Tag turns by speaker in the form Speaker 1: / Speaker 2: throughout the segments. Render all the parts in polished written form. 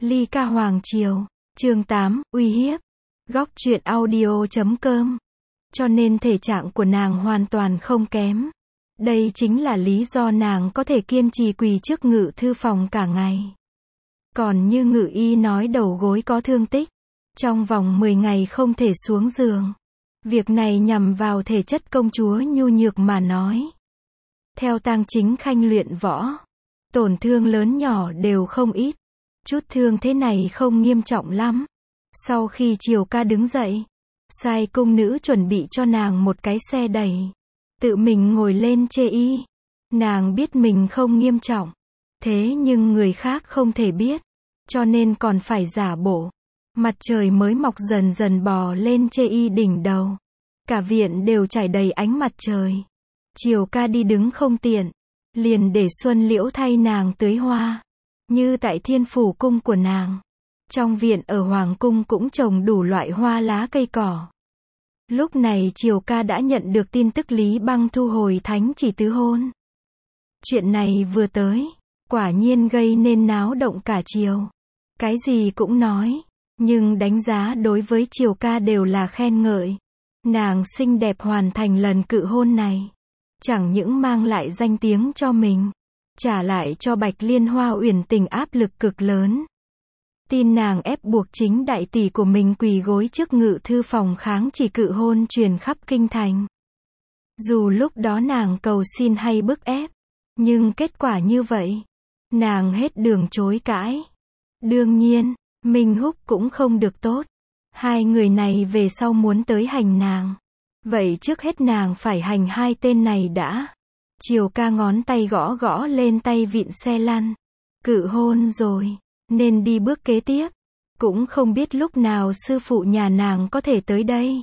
Speaker 1: Ly Ca Hoàng Triều, chương 8, uy hiếp. Góc truyện audio.com. Cho nên thể trạng của nàng hoàn toàn không kém. Đây chính là lý do nàng có thể kiên trì quỳ trước ngự thư phòng cả ngày. Còn như ngự y nói đầu gối có thương tích, trong vòng 10 ngày không thể xuống giường. Việc này nhằm vào thể chất công chúa nhu nhược mà nói. Theo Tang Chính Khanh luyện võ, tổn thương lớn nhỏ đều không ít. Chút thương thế này không nghiêm trọng lắm. Sau khi Triều Ca đứng dậy, sai cung nữ chuẩn bị cho nàng một cái xe đẩy. Tự mình ngồi lên chê y. Nàng biết mình không nghiêm trọng. Thế nhưng người khác không thể biết. Cho nên còn phải giả bộ. Mặt trời mới mọc dần dần bò lên chê y đỉnh đầu. Cả viện đều trải đầy ánh mặt trời. Triều Ca đi đứng không tiện. Liền để Xuân Liễu thay nàng tưới hoa. Như tại Thiên Phủ cung của nàng. Trong viện ở Hoàng cung cũng trồng đủ loại hoa lá cây cỏ. Lúc này Triều Ca đã nhận được tin tức Lý Băng thu hồi thánh chỉ tứ hôn. Chuyện này vừa tới, quả nhiên gây nên náo động cả triều. Cái gì cũng nói, nhưng đánh giá đối với Triều Ca đều là khen ngợi. Nàng xinh đẹp hoàn thành lần cự hôn này. Chẳng những mang lại danh tiếng cho mình, trả lại cho Bạch Liên Hoa Uyển Tình áp lực cực lớn. Tin nàng ép buộc chính đại tỷ của mình quỳ gối trước ngự thư phòng kháng chỉ cự hôn truyền khắp kinh thành. Dù lúc đó nàng cầu xin hay bức ép, nhưng kết quả như vậy, nàng hết đường chối cãi. Đương nhiên, Minh Húc cũng không được tốt. Hai người này về sau muốn tới hành nàng. Vậy trước hết nàng phải hành hai tên này đã. Triều Ca ngón tay gõ gõ lên tay vịn xe lăn. Cự hôn rồi, nên đi bước kế tiếp. Cũng không biết lúc nào sư phụ nhà nàng có thể tới đây.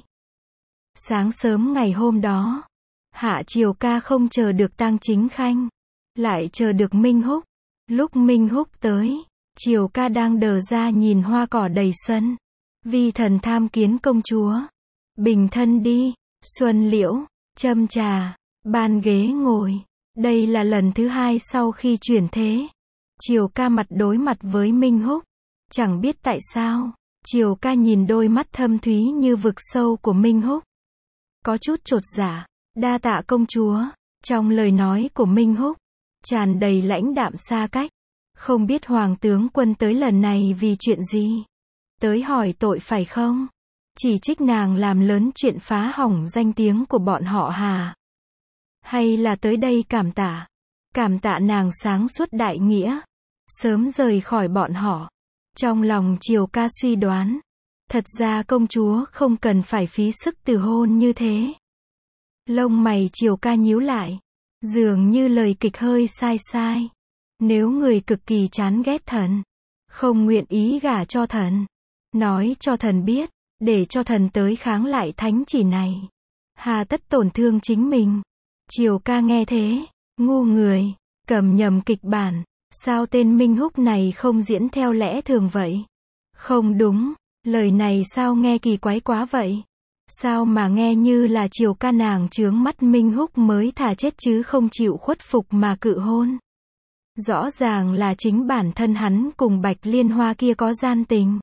Speaker 1: Sáng sớm ngày hôm đó, hạ Triều Ca không chờ được Tang Chính Khanh, lại chờ được Minh Húc. Lúc Minh Húc tới, Triều Ca đang đờ ra nhìn hoa cỏ đầy sân. Vi thần tham kiến công chúa. Bình thân đi. Xuân Liễu, châm trà, ban ghế ngồi. Đây là lần thứ hai sau khi chuyển thế. Triều Ca mặt đối mặt với Minh Húc. Chẳng biết tại sao, Triều Ca nhìn đôi mắt thâm thúy như vực sâu của Minh Húc. Có chút chột dạ, đa tạ công chúa. Trong lời nói của Minh Húc, tràn đầy lãnh đạm xa cách. Không biết Hoàng tướng quân tới lần này vì chuyện gì? Tới hỏi tội phải không? Chỉ trích nàng làm lớn chuyện phá hỏng danh tiếng của bọn họ hà? Hay là tới đây cảm tạ? Cảm tạ nàng sáng suốt đại nghĩa, sớm rời khỏi bọn họ. Trong lòng Triều Ca suy đoán, thật ra công chúa không cần phải phí sức từ hôn như thế. Lông mày Triều Ca nhíu lại, dường như lời kịch hơi sai sai. Nếu người cực kỳ chán ghét thần, không nguyện ý gả cho thần, nói cho thần biết, để cho thần tới kháng lại thánh chỉ này. Hà tất tổn thương chính mình. Triều Ca nghe thế, ngu người, cầm nhầm kịch bản. Sao tên Minh Húc này không diễn theo lẽ thường vậy? Không đúng, lời này sao nghe kỳ quái quá vậy? Sao mà nghe như là Triều Ca nàng chướng mắt Minh Húc mới thà chết chứ không chịu khuất phục mà cự hôn. Rõ ràng là chính bản thân hắn cùng Bạch Liên Hoa kia có gian tình.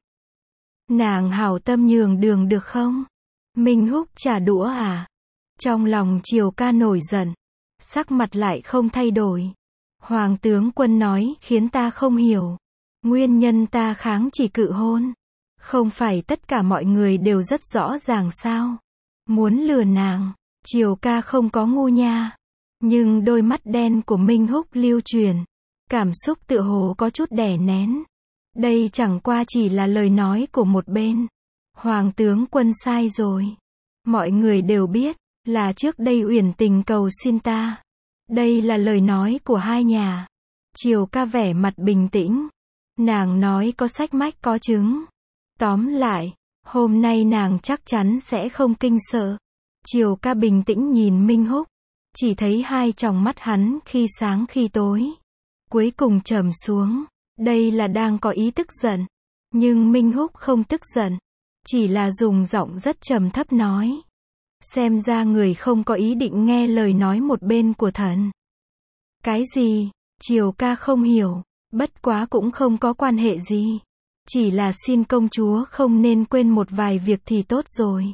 Speaker 1: Nàng hảo tâm nhường đường được không? Minh Húc trả đũa à? Trong lòng Triều Ca nổi giận, sắc mặt lại không thay đổi. Hoàng tướng quân nói khiến ta không hiểu. Nguyên nhân ta kháng chỉ cự hôn. Không phải tất cả mọi người đều rất rõ ràng sao? Muốn lừa nàng, Triều Ca không có ngu nha. Nhưng đôi mắt đen của Minh Húc lưu truyền. Cảm xúc tựa hồ có chút đè nén. Đây chẳng qua chỉ là lời nói của một bên. Hoàng tướng quân sai rồi. Mọi người đều biết, là trước đây Uyển Tình cầu xin ta. Đây là lời nói của hai nhà. Triều Ca vẻ mặt bình tĩnh. Nàng nói có sách mách có chứng. Tóm lại, hôm nay nàng chắc chắn sẽ không kinh sợ. Triều Ca bình tĩnh nhìn Minh Húc. Chỉ thấy hai tròng mắt hắn khi sáng khi tối. Cuối cùng trầm xuống. Đây là đang có ý tức giận. Nhưng Minh Húc không tức giận. Chỉ là dùng giọng rất trầm thấp nói. Xem ra người không có ý định nghe lời nói một bên của thần. Cái gì? Triều Ca không hiểu. Bất quá cũng không có quan hệ gì. Chỉ là xin công chúa không nên quên một vài việc thì tốt rồi.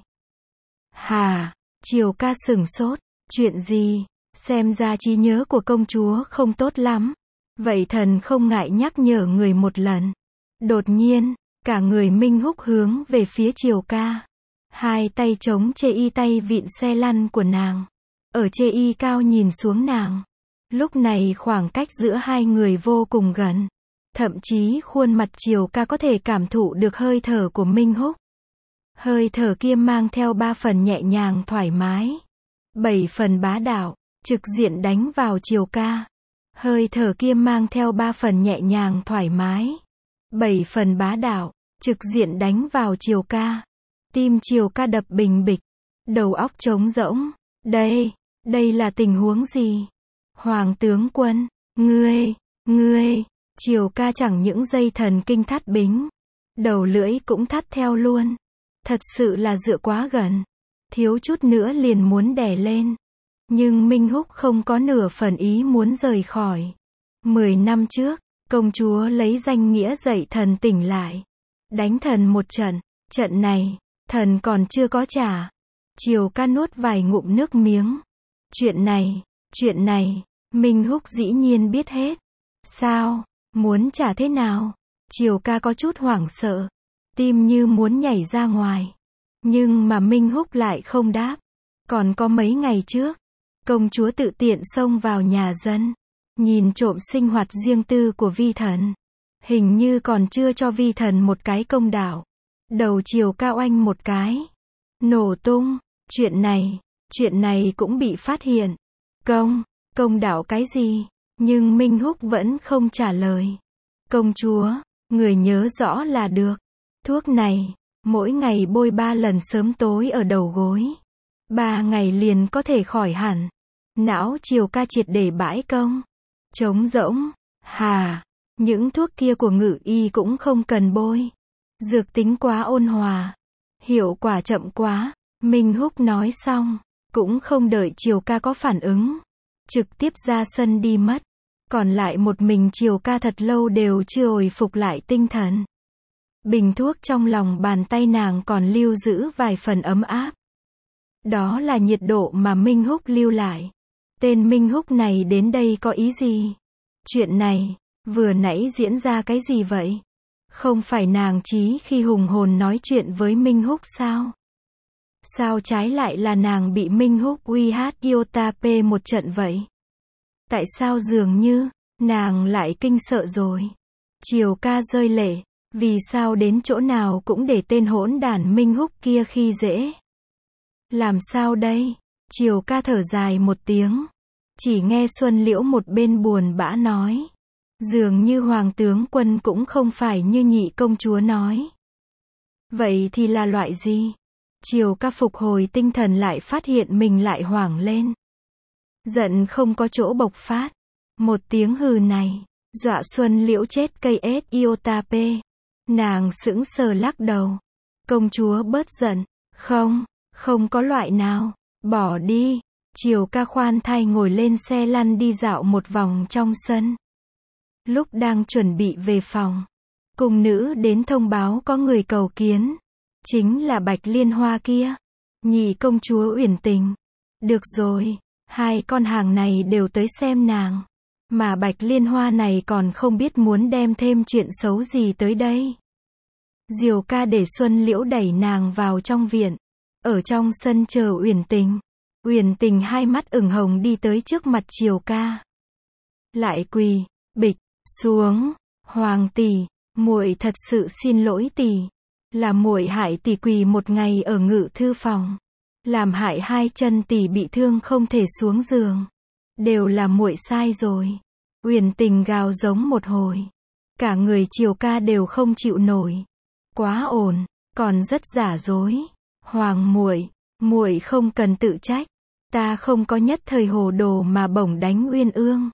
Speaker 1: Hả? Triều ca sửng sốt. Chuyện gì? Xem ra trí nhớ của công chúa không tốt lắm. Vậy thần không ngại nhắc nhở người một lần. Đột nhiên, cả người Minh Húc hướng về phía Triều ca. Hai tay chống chê y tay vịn xe lăn của nàng. Ở chê y cao nhìn xuống nàng. Lúc này khoảng cách giữa hai người vô cùng gần. Thậm chí khuôn mặt Triều ca có thể cảm thụ được hơi thở của Minh Húc. Hơi thở kia mang theo 3 phần nhẹ nhàng thoải mái. 7 phần bá đạo, trực diện đánh vào Triều ca. Hơi thở kia mang theo 3 phần nhẹ nhàng thoải mái. 7 phần bá đạo, trực diện đánh vào Triều ca. Tim Triều ca đập bình bịch. Đầu óc trống rỗng. Đây là tình huống gì? Hoàng tướng quân, ngươi. Triều ca chẳng những dây thần kinh thắt bính. Đầu lưỡi cũng thắt theo luôn. Thật sự là dựa quá gần. Thiếu chút nữa liền muốn đè lên. Nhưng Minh Húc không có nửa phần ý muốn rời khỏi. 10 năm trước, công chúa lấy danh nghĩa dạy thần tỉnh lại. Đánh thần một trận. Trận này, thần còn chưa có trả. Triều ca nuốt vài ngụm nước miếng. Chuyện này, Minh Húc dĩ nhiên biết hết. Sao? Muốn trả thế nào? Triều ca có chút hoảng sợ. Tim như muốn nhảy ra ngoài. Nhưng mà Minh Húc lại không đáp. Còn có mấy ngày trước, công chúa tự tiện xông vào nhà dân. Nhìn trộm sinh hoạt riêng tư của vi thần. Hình như còn chưa cho vi thần một cái công đạo. Đầu Triều ca oanh một cái. Nổ tung. Chuyện này cũng bị phát hiện. Công đạo cái gì? Nhưng Minh Húc vẫn không trả lời. Công chúa, người nhớ rõ là được. Thuốc này, mỗi ngày bôi 3 lần sớm tối ở đầu gối. 3 ngày liền có thể khỏi hẳn. Não Triều ca triệt để bãi công. Trống rỗng. Hà, những thuốc kia của Ngự y cũng không cần bôi. Dược tính quá ôn hòa. Hiệu quả chậm quá. Minh Húc nói xong, cũng không đợi Triều ca có phản ứng. Trực tiếp ra sân đi mất. Còn lại một mình Triều ca thật lâu đều chưa hồi phục lại tinh thần. Bình thuốc trong lòng bàn tay nàng còn lưu giữ vài phần ấm áp. Đó là nhiệt độ mà Minh Húc lưu lại. Tên Minh Húc này đến đây có ý gì? Chuyện này, vừa nãy diễn ra cái gì vậy? Không phải nàng Chí khi hùng hồn nói chuyện với Minh Húc sao? Sao trái lại là nàng bị Minh Húc uy hát Yotape một trận vậy? Tại sao dường như, nàng lại kinh sợ rồi? Triều ca rơi lệ, vì sao đến chỗ nào cũng để tên hỗn đản Minh Húc kia khi dễ? Làm sao đây? Triều ca thở dài một tiếng. Chỉ nghe Xuân Liễu một bên buồn bã nói. Dường như hoàng tướng quân cũng không phải như nhị công chúa nói. Vậy thì là loại gì? Triều ca phục hồi tinh thần lại phát hiện mình lại hoảng lên. Giận không có chỗ bộc phát. Một tiếng hừ này, dọa Xuân Liễu chết cây ết Yotape. Nàng sững sờ lắc đầu. Công chúa bớt giận. Không có loại nào. Bỏ đi. Triều ca khoan thai ngồi lên xe lăn đi dạo một vòng trong sân. Lúc đang chuẩn bị về phòng, cung nữ đến thông báo có người cầu kiến. Chính là Bạch Liên Hoa kia. Nhị công chúa Uyển Tình. Được rồi, 2 con hàng này đều tới xem nàng. Mà Bạch Liên Hoa này còn không biết muốn đem thêm chuyện xấu gì tới đây. Diều ca để Xuân Liễu đẩy nàng vào trong viện. Ở trong sân chờ Uyển Tình. Uyển Tình hai mắt ửng hồng đi tới trước mặt Triều ca. Lại quỳ, bịch, xuống. Hoàng tỷ, muội thật sự xin lỗi tỷ. Là muội hại tỷ quỳ một ngày ở ngự thư phòng. Làm hại 2 chân tỷ bị thương không thể xuống giường. Đều là muội sai rồi. Uyển Tình gào giống một hồi. Cả người Triều ca đều không chịu nổi. Quá ổn, còn rất giả dối. Hoàng muội không cần tự trách. Ta không có nhất thời hồ đồ mà bổng đánh Uyên Ương.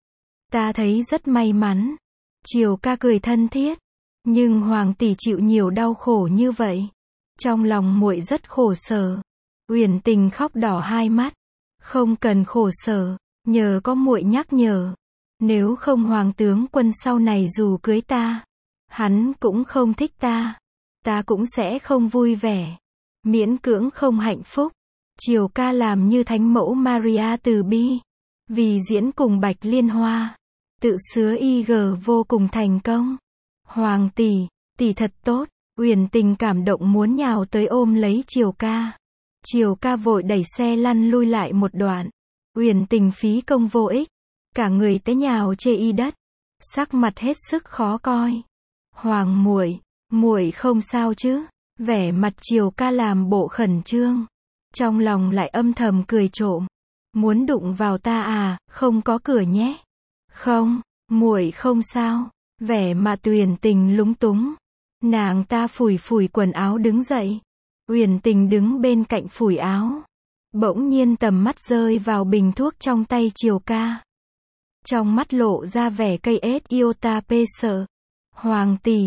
Speaker 1: Ta thấy rất may mắn. Triều ca cười thân thiết. Nhưng hoàng tỷ chịu nhiều đau khổ như vậy. Trong lòng muội rất khổ sở. Uyển Tình khóc đỏ hai mắt. Không cần khổ sở, nhờ có muội nhắc nhở. Nếu không hoàng tướng quân sau này dù cưới ta, Hắn cũng không thích ta. Ta cũng sẽ không vui vẻ. Miễn cưỡng không hạnh phúc. Triều ca làm như thánh mẫu Maria từ bi. Vì diễn cùng Bạch Liên Hoa. Tự sứa IG vô cùng thành công. Hoàng tỷ thật tốt. Uyển Tình cảm động muốn nhào tới ôm lấy Triều ca. Triều ca vội đẩy xe lăn lui lại một đoạn. Uyển Tình phí công vô ích. Cả người té nhào chê y đất. Sắc mặt hết sức khó coi. Hoàng muội không sao chứ? Vẻ mặt Triều ca làm bộ khẩn trương. Trong lòng lại âm thầm cười trộm. Muốn đụng vào ta à, không có cửa nhé. Không, muội không sao. Vẻ mặt Uyển Tình lúng túng. Nàng ta phủi phủi quần áo đứng dậy. Uyển Tình đứng bên cạnh phủi áo. Bỗng nhiên tầm mắt rơi vào bình thuốc trong tay Triều ca. Trong mắt lộ ra vẻ cây ết iota pê sợ. Hoàng tỷ,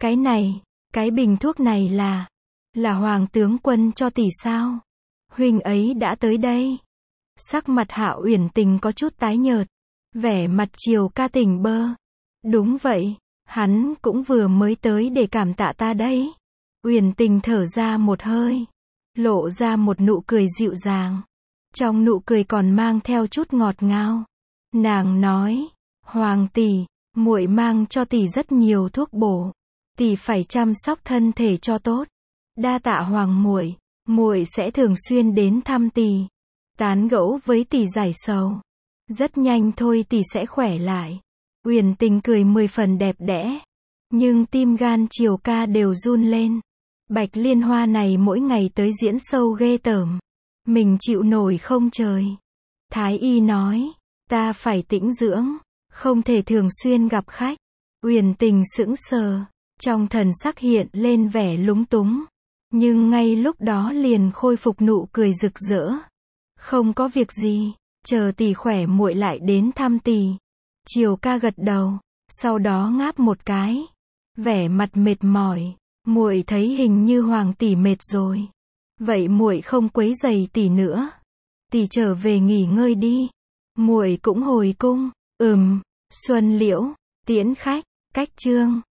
Speaker 1: cái bình thuốc này là Hoàng tướng quân cho tỷ sao? Huynh ấy đã tới đây. Sắc mặt Hạ Uyển Tình có chút tái nhợt. Vẻ mặt Triều ca tỉnh bơ. Đúng vậy, hắn cũng vừa mới tới để cảm tạ ta đấy. Uyển Tình thở ra một hơi. Lộ ra một nụ cười dịu dàng. Trong nụ cười còn mang theo chút ngọt ngào. Nàng nói, Hoàng tỷ, muội mang cho tỷ rất nhiều thuốc bổ. Tỷ phải chăm sóc thân thể cho tốt. Đa tạ Hoàng muội sẽ thường xuyên đến thăm tỷ. Tán gẫu với tỷ giải sầu. Rất nhanh thôi tỷ sẽ khỏe lại. Uyển Tình cười 10 phần đẹp đẽ. Nhưng tim gan Triều ca đều run lên. Bạch Liên Hoa này mỗi ngày tới diễn show ghê tởm. Mình chịu nổi không trời. Thái y nói, ta phải tĩnh dưỡng, không thể thường xuyên gặp khách. Uyển Tình sững sờ, trong thần sắc hiện lên vẻ lúng túng. Nhưng ngay lúc đó liền khôi phục nụ cười rực rỡ. Không có việc gì, chờ tỷ khỏe muội lại đến thăm tỷ. Triều ca gật đầu, sau đó ngáp một cái. Vẻ mặt mệt mỏi, muội thấy hình như Hoàng tỷ mệt rồi. Vậy muội không quấy rầy tỷ nữa. Tỷ trở về nghỉ ngơi đi. Muội cũng hồi cung. Xuân Liễu, tiễn khách, cách chương.